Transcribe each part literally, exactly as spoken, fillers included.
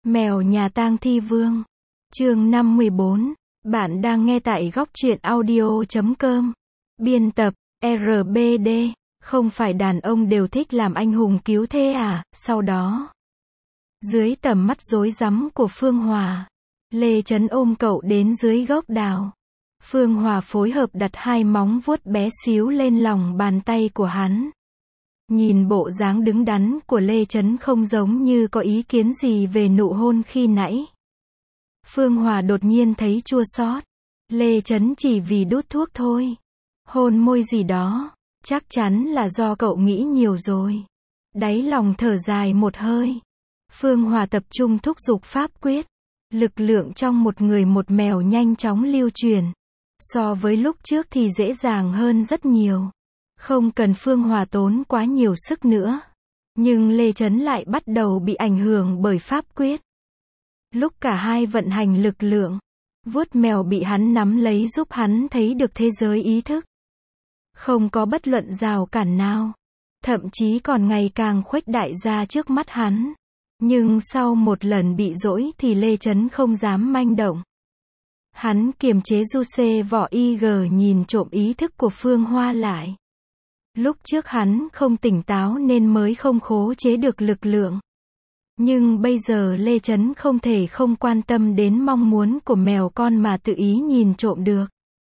Mèo nhà tang thi vương. Chương năm mươi bốn. Bạn đang nghe tại góc truyện audio chấm com. Biên tập, rờ bê đê. Không phải đàn ông đều thích làm anh hùng cứu thế à? Sau đó, dưới tầm mắt rối rắm của Phương Hòa, Lê Chấn ôm cậu đến dưới gốc đào. Phương Hòa phối hợp đặt hai móng vuốt bé xíu lên lòng bàn tay của hắn. Nhìn bộ dáng đứng đắn của Lê Chấn không giống như có ý kiến gì về nụ hôn khi nãy. Phương Hòa đột nhiên thấy chua xót. Lê Chấn chỉ vì đút thuốc thôi. Hôn môi gì đó, chắc chắn là do cậu nghĩ nhiều rồi. Đáy lòng thở dài một hơi. Phương Hòa tập trung thúc giục pháp quyết. Lực lượng trong một người một mèo nhanh chóng lưu truyền. So với lúc trước thì dễ dàng hơn rất nhiều. Không cần Phương Hòa tốn quá nhiều sức nữa. Nhưng Lê Chấn lại bắt đầu bị ảnh hưởng bởi pháp quyết. Lúc cả hai vận hành lực lượng, vuốt mèo bị hắn nắm lấy giúp hắn thấy được thế giới ý thức. Không có bất luận rào cản nào. Thậm chí còn ngày càng khuếch đại ra trước mắt hắn. Nhưng sau một lần bị dỗi thì Lê Chấn không dám manh động. Hắn kiềm chế du xê vỏ i giê nhìn trộm ý thức của Phương Hoa lại. Lúc trước hắn không tỉnh táo nên mới không khống chế được lực lượng. Nhưng bây giờ Lê Chấn không thể không quan tâm đến mong muốn của mèo con mà tự ý nhìn trộm được.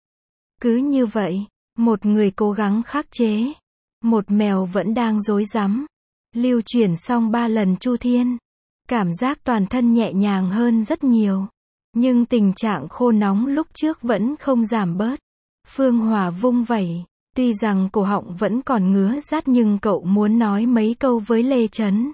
Cứ như vậy, một người cố gắng khắc chế, một mèo vẫn đang rối rắm. Lưu chuyển xong ba lần chu thiên, cảm giác toàn thân nhẹ nhàng hơn rất nhiều. Nhưng tình trạng khô nóng lúc trước vẫn không giảm bớt. Phương Hòa vung vẩy, tuy rằng cổ họng vẫn còn ngứa rát nhưng cậu muốn nói mấy câu với Lê Chấn.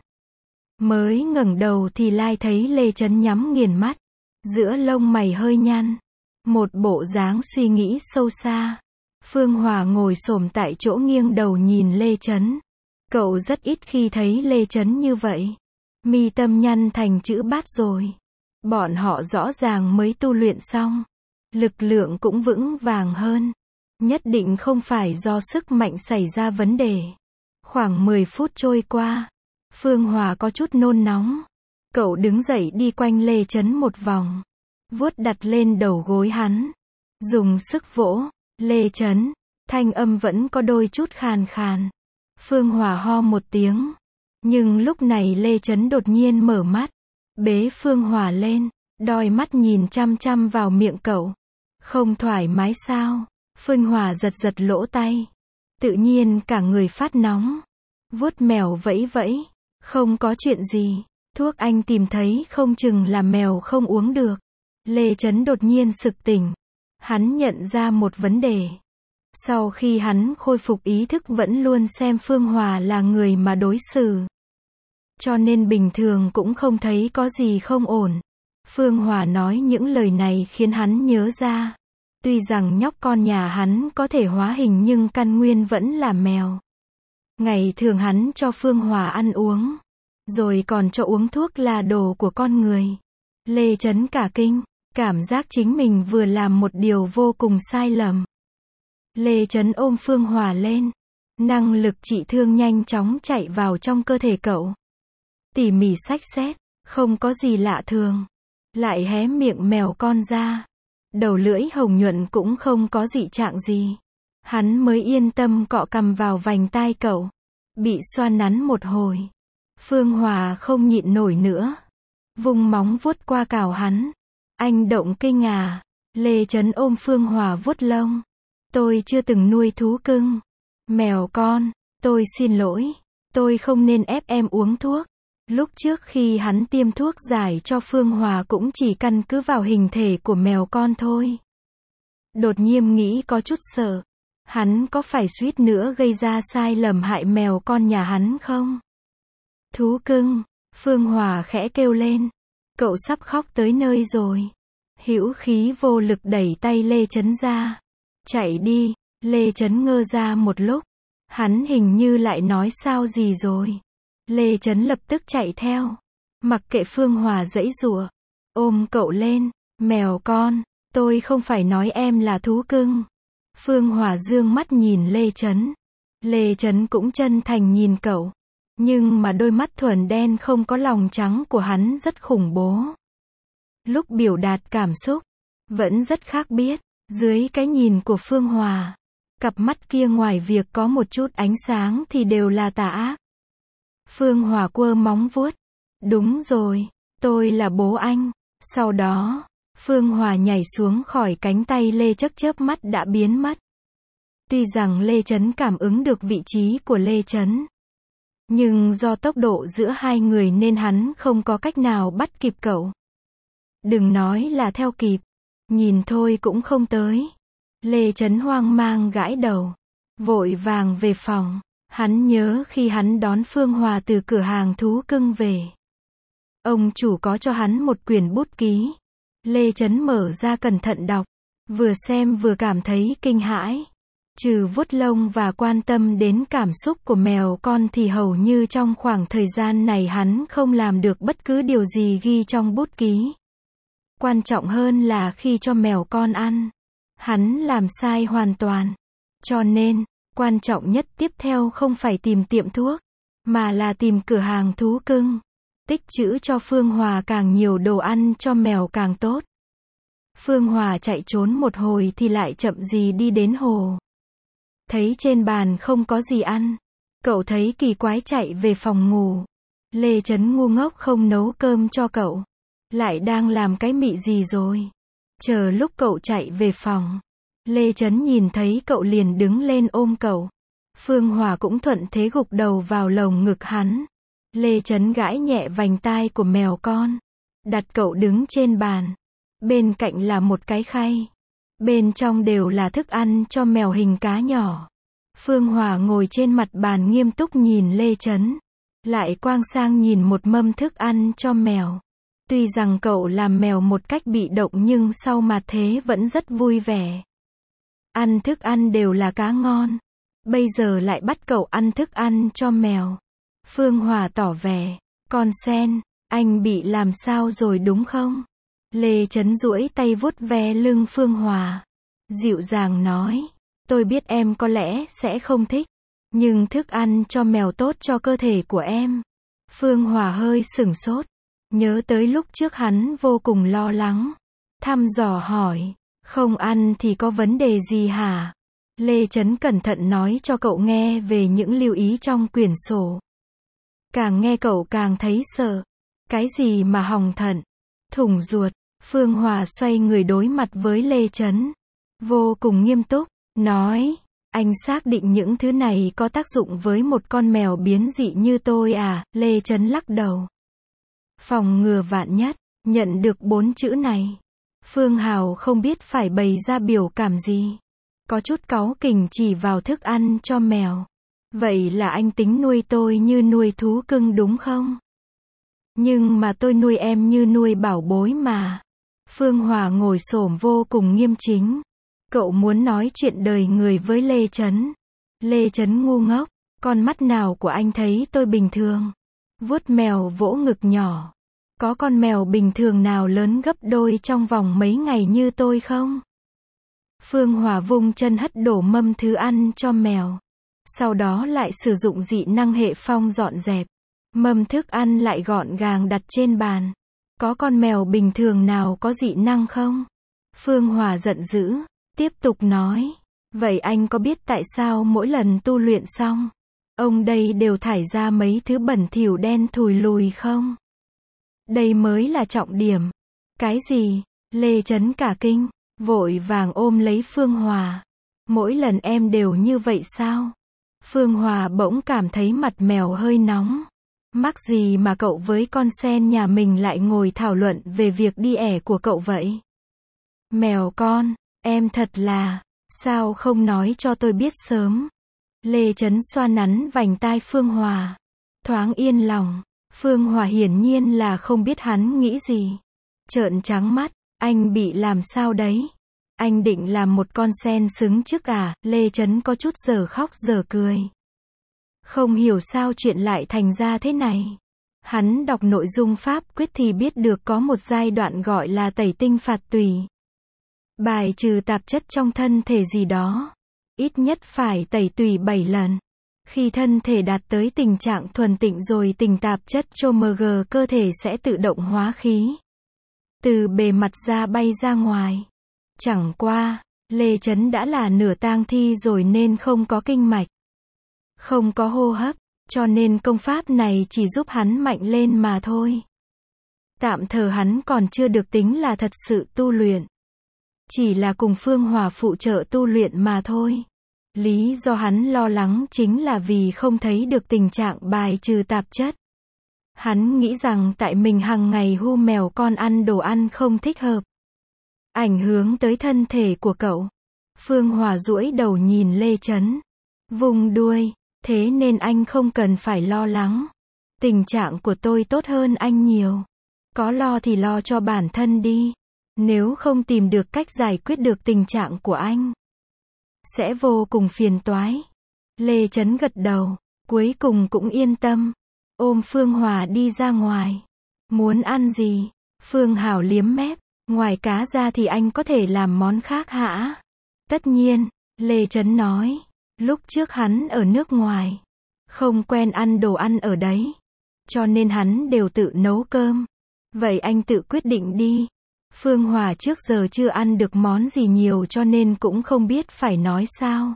Mới ngẩng đầu thì lai thấy Lê Chấn nhắm nghiền mắt, giữa lông mày hơi nhăn, một bộ dáng suy nghĩ sâu xa. Phương Hòa ngồi xổm tại chỗ nghiêng đầu nhìn Lê Chấn. Cậu rất ít khi thấy Lê Chấn như vậy. Mi tâm nhăn thành chữ bát rồi. Bọn họ rõ ràng mới tu luyện xong. Lực lượng cũng vững vàng hơn. Nhất định không phải do sức mạnh xảy ra vấn đề. Khoảng mười phút trôi qua. Phương Hòa có chút nôn nóng. Cậu đứng dậy đi quanh Lê Chấn một vòng. Vuốt đặt lên đầu gối hắn. Dùng sức vỗ. Lê Chấn. Thanh âm vẫn có đôi chút khàn khàn. Phương Hòa ho một tiếng. Nhưng lúc này Lê Chấn đột nhiên mở mắt. Bế Phương Hòa lên. Đôi mắt nhìn chăm chăm vào miệng cậu. Không thoải mái sao? Phương Hòa giật giật lỗ tay. Tự nhiên cả người phát nóng. Vuốt mèo vẫy vẫy. Không có chuyện gì. Thuốc anh tìm thấy không chừng là mèo không uống được. Lê Chấn đột nhiên sực tỉnh. Hắn nhận ra một vấn đề. Sau khi hắn khôi phục ý thức vẫn luôn xem Phương Hòa là người mà đối xử. Cho nên bình thường cũng không thấy có gì không ổn. Phương Hòa nói những lời này khiến hắn nhớ ra. Tuy rằng nhóc con nhà hắn có thể hóa hình nhưng căn nguyên vẫn là mèo. Ngày thường hắn cho Phương Hòa ăn uống. Rồi còn cho uống thuốc là đồ của con người. Lê Chấn cả kinh. Cảm giác chính mình vừa làm một điều vô cùng sai lầm. Lê Chấn ôm Phương Hòa lên. Năng lực trị thương nhanh chóng chạy vào trong cơ thể cậu. Tỉ mỉ xách xét. Không có gì lạ thường. Lại hé miệng mèo con ra. Đầu lưỡi hồng nhuận cũng không có dị trạng gì. Hắn mới yên tâm cọ cằm vào vành tai cậu. Bị xoa nắn một hồi. Phương Hòa không nhịn nổi nữa. Vung móng vuốt qua cào hắn. Anh động kinh à? Lê Chấn ôm Phương Hòa vuốt lông. Tôi chưa từng nuôi thú cưng. Mèo con, tôi xin lỗi. Tôi không nên ép em uống thuốc. Lúc trước khi hắn tiêm thuốc giải cho Phương Hòa cũng chỉ căn cứ vào hình thể của mèo con thôi. Đột nhiên nghĩ có chút sợ. Hắn có phải suýt nữa gây ra sai lầm hại mèo con nhà hắn không? Thú cưng, Phương Hòa khẽ kêu lên. Cậu sắp khóc tới nơi rồi. Hữu khí vô lực đẩy tay Lê Chấn ra. Chạy đi. Lê Chấn ngơ ra một lúc. Hắn hình như lại nói sao gì rồi. Lê Chấn lập tức chạy theo. Mặc kệ Phương Hòa giãy giụa. Ôm cậu lên. Mèo con, tôi không phải nói em là thú cưng. Phương Hòa dương mắt nhìn Lê Chấn. Lê Chấn cũng chân thành nhìn cậu. Nhưng mà đôi mắt thuần đen không có lòng trắng của hắn rất khủng bố. Lúc biểu đạt cảm xúc, vẫn rất khác biệt. Dưới cái nhìn của Phương Hòa, cặp mắt kia ngoài việc có một chút ánh sáng thì đều là tà ác. Phương Hòa quơ móng vuốt. Đúng rồi, tôi là bố anh. Sau đó, Phương Hòa nhảy xuống khỏi cánh tay Lê Chớp, chớp mắt đã biến mất. Tuy rằng Lê Chấn cảm ứng được vị trí của Lê Chấn, nhưng do tốc độ giữa hai người nên hắn không có cách nào bắt kịp cậu. Đừng nói là theo kịp, nhìn thôi cũng không tới. Lê Chấn hoang mang gãi đầu, vội vàng về phòng. Hắn nhớ khi hắn đón Phương Hòa từ cửa hàng thú cưng về, ông chủ có cho hắn một quyển bút ký. Lê Chấn mở ra cẩn thận đọc, vừa xem vừa cảm thấy kinh hãi. Trừ vuốt lông và quan tâm đến cảm xúc của mèo con thì hầu như trong khoảng thời gian này hắn không làm được bất cứ điều gì ghi trong bút ký. Quan trọng hơn là khi cho mèo con ăn, hắn làm sai hoàn toàn. Cho nên, quan trọng nhất tiếp theo không phải tìm tiệm thuốc, mà là tìm cửa hàng thú cưng. Tích trữ cho Phương Hòa càng nhiều đồ ăn cho mèo càng tốt. Phương Hòa chạy trốn một hồi thì lại chậm gì đi đến hồ. Thấy trên bàn không có gì ăn, cậu thấy kỳ quái chạy về phòng ngủ. Lê Chấn ngu ngốc không nấu cơm cho cậu. Lại đang làm cái mị gì rồi? Chờ lúc cậu chạy về phòng, Lê Chấn nhìn thấy cậu liền đứng lên ôm cậu. Phương Hòa cũng thuận thế gục đầu vào lồng ngực hắn. Lê Chấn gãi nhẹ vành tai của mèo con, đặt cậu đứng trên bàn. Bên cạnh là một cái khay. Bên trong đều là thức ăn cho mèo hình cá nhỏ. Phương Hòa ngồi trên mặt bàn nghiêm túc nhìn Lê Chấn, lại quang sang nhìn một mâm thức ăn cho mèo. Tuy rằng cậu làm mèo một cách bị động nhưng sau mà thế vẫn rất vui vẻ. Ăn thức ăn đều là cá ngon. Bây giờ lại bắt cậu ăn thức ăn cho mèo. Phương Hòa tỏ vẻ, con sen, anh bị làm sao rồi đúng không? Lê Chấn duỗi tay vuốt ve lưng Phương Hòa, dịu dàng nói, tôi biết em có lẽ sẽ không thích, nhưng thức ăn cho mèo tốt cho cơ thể của em. Phương Hòa hơi sửng sốt, nhớ tới lúc trước hắn vô cùng lo lắng, thăm dò hỏi, không ăn thì có vấn đề gì hả? Lê Chấn cẩn thận nói cho cậu nghe về những lưu ý trong quyển sổ. Càng nghe cậu càng thấy sợ. Cái gì mà hỏng thận, thủng ruột? Phương Hòa xoay người đối mặt với Lê Chấn, vô cùng nghiêm túc, nói, anh xác định những thứ này có tác dụng với một con mèo biến dị như tôi à? Lê Chấn lắc đầu. Phòng ngừa vạn nhất, nhận được bốn chữ này. Phương Hào không biết phải bày ra biểu cảm gì. Có chút cáu kỉnh chỉ vào thức ăn cho mèo. Vậy là anh tính nuôi tôi như nuôi thú cưng đúng không? Nhưng mà tôi nuôi em như nuôi bảo bối mà. Phương Hòa ngồi xổm vô cùng nghiêm chính. Cậu muốn nói chuyện đời người với Lê Chấn. Lê Chấn ngu ngốc, con mắt nào của anh thấy tôi bình thường? Vuốt mèo vỗ ngực nhỏ. Có con mèo bình thường nào lớn gấp đôi trong vòng mấy ngày như tôi không? Phương Hòa vung chân hất đổ mâm thứ ăn cho mèo. Sau đó lại sử dụng dị năng hệ phong dọn dẹp. Mâm thức ăn lại gọn gàng đặt trên bàn. Có con mèo bình thường nào có dị năng không? Phương Hòa giận dữ, tiếp tục nói. Vậy anh có biết tại sao mỗi lần tu luyện xong, ông đây đều thải ra mấy thứ bẩn thỉu đen thùi lùi không? Đây mới là trọng điểm. Cái gì? Lê Chấn cả kinh, vội vàng ôm lấy Phương Hòa. Mỗi lần em đều như vậy sao? Phương Hòa bỗng cảm thấy mặt mèo hơi nóng. Mắc gì mà cậu với con sen nhà mình lại ngồi thảo luận về việc đi ẻ của cậu vậy? Mèo con, em thật là, sao không nói cho tôi biết sớm? Lê Chấn xoa nắn vành tai Phương Hòa, thoáng yên lòng. Phương Hòa hiển nhiên là không biết hắn nghĩ gì. Trợn trắng mắt, anh bị làm sao đấy? Anh định làm một con sen xứng trước à? Lê Chấn có chút giờ khóc giờ cười. Không hiểu sao chuyện lại thành ra thế này. Hắn đọc nội dung pháp quyết thì biết được có một giai đoạn gọi là tẩy tinh phạt tùy. Bài trừ tạp chất trong thân thể gì đó. Ít nhất phải tẩy tùy bảy lần. Khi thân thể đạt tới tình trạng thuần tịnh rồi tình tạp chất chôm cơ thể sẽ tự động hóa khí. Từ bề mặt da bay ra ngoài. Chẳng qua, Lê Chấn đã là nửa tang thi rồi nên không có kinh mạch. Không có hô hấp, cho nên công pháp này chỉ giúp hắn mạnh lên mà thôi. Tạm thời hắn còn chưa được tính là thật sự tu luyện. Chỉ là cùng Phương Hòa phụ trợ tu luyện mà thôi. Lý do hắn lo lắng chính là vì không thấy được tình trạng bài trừ tạp chất. Hắn nghĩ rằng tại mình hàng ngày hu mèo con ăn đồ ăn không thích hợp. Ảnh hưởng tới thân thể của cậu. Phương Hòa duỗi đầu nhìn Lê Chấn. Vùng đuôi, thế nên anh không cần phải lo lắng. Tình trạng của tôi tốt hơn anh nhiều. Có lo thì lo cho bản thân đi. Nếu không tìm được cách giải quyết được tình trạng của anh, sẽ vô cùng phiền toái. Lê Chấn gật đầu, cuối cùng cũng yên tâm. Ôm Phương Hòa đi ra ngoài. Muốn ăn gì? Phương Hảo liếm mép. Ngoài cá ra thì anh có thể làm món khác hả? Tất nhiên, Lê Chấn nói. Lúc trước hắn ở nước ngoài, không quen ăn đồ ăn ở đấy. Cho nên hắn đều tự nấu cơm. Vậy anh tự quyết định đi. Phương Hòa trước giờ chưa ăn được món gì nhiều cho nên cũng không biết phải nói sao.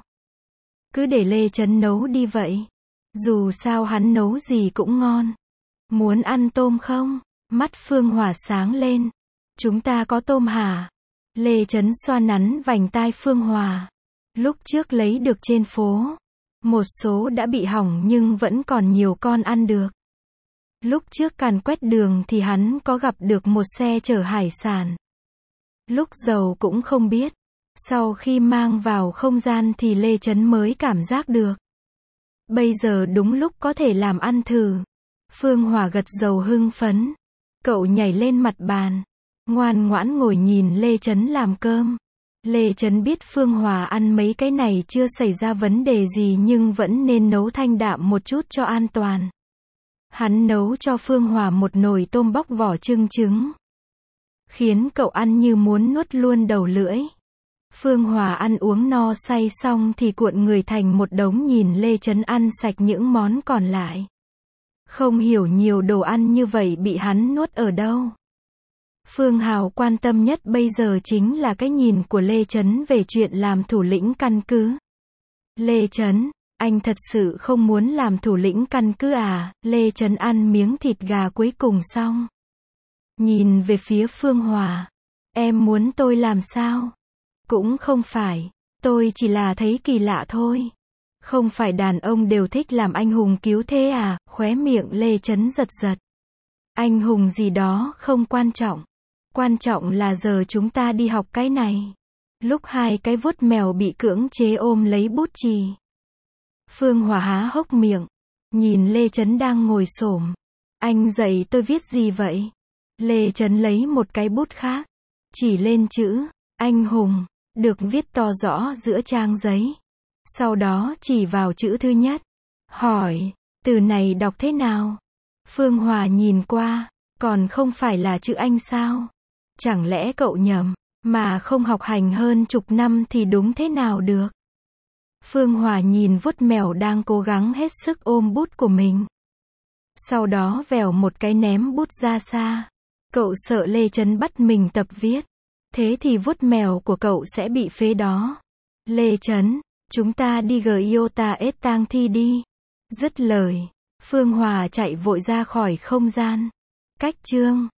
Cứ để Lê Chấn nấu đi vậy. Dù sao hắn nấu gì cũng ngon. Muốn ăn tôm không? Mắt Phương Hòa sáng lên. Chúng ta có tôm hả? Lê Chấn xoa nắn vành tai Phương Hòa. Lúc trước lấy được trên phố. Một số đã bị hỏng nhưng vẫn còn nhiều con ăn được. Lúc trước càn quét đường thì hắn có gặp được một xe chở hải sản. Lúc giàu cũng không biết. Sau khi mang vào không gian thì Lê Chấn mới cảm giác được. Bây giờ đúng lúc có thể làm ăn thử. Phương Hòa gật đầu hưng phấn. Cậu nhảy lên mặt bàn. Ngoan ngoãn ngồi nhìn Lê Chấn làm cơm. Lê Chấn biết Phương Hòa ăn mấy cái này chưa xảy ra vấn đề gì nhưng vẫn nên nấu thanh đạm một chút cho an toàn. Hắn nấu cho Phương Hòa một nồi tôm bóc vỏ trưng trứng. Khiến cậu ăn như muốn nuốt luôn đầu lưỡi. Phương Hòa ăn uống no say xong thì cuộn người thành một đống nhìn Lê Chấn ăn sạch những món còn lại. Không hiểu nhiều đồ ăn như vậy bị hắn nuốt ở đâu. Phương Hào quan tâm nhất bây giờ chính là cái nhìn của Lê Chấn về chuyện làm thủ lĩnh căn cứ. Lê Chấn, anh thật sự không muốn làm thủ lĩnh căn cứ à? Lê Chấn ăn miếng thịt gà cuối cùng xong. Nhìn về phía Phương Hòa. Em muốn tôi làm sao? Cũng không phải. Tôi chỉ là thấy kỳ lạ thôi. Không phải đàn ông đều thích làm anh hùng cứu thế à? Khóe miệng Lê Chấn giật giật. Anh hùng gì đó không quan trọng. Quan trọng là giờ chúng ta đi học cái này. Lúc hai cái vuốt mèo bị cưỡng chế ôm lấy bút chì. Phương Hòa há hốc miệng. Nhìn Lê Chấn đang ngồi xổm. Anh dạy tôi viết gì vậy? Lê Chấn lấy một cái bút khác. Chỉ lên chữ, anh hùng, được viết to rõ giữa trang giấy. Sau đó chỉ vào chữ thứ nhất. Hỏi, từ này đọc thế nào? Phương Hòa nhìn qua, còn không phải là chữ Anh sao? Chẳng lẽ cậu nhầm, mà không học hành hơn chục năm thì đúng thế nào được? Phương Hòa nhìn vuốt mèo đang cố gắng hết sức ôm bút của mình. Sau đó vèo một cái ném bút ra xa. Cậu sợ Lê Chấn bắt mình tập viết. Thế thì vuốt mèo của cậu sẽ bị phế đó. Lê Chấn, chúng ta đi Giota ết tang thi đi. Dứt lời, Phương Hòa chạy vội ra khỏi không gian. Cách chương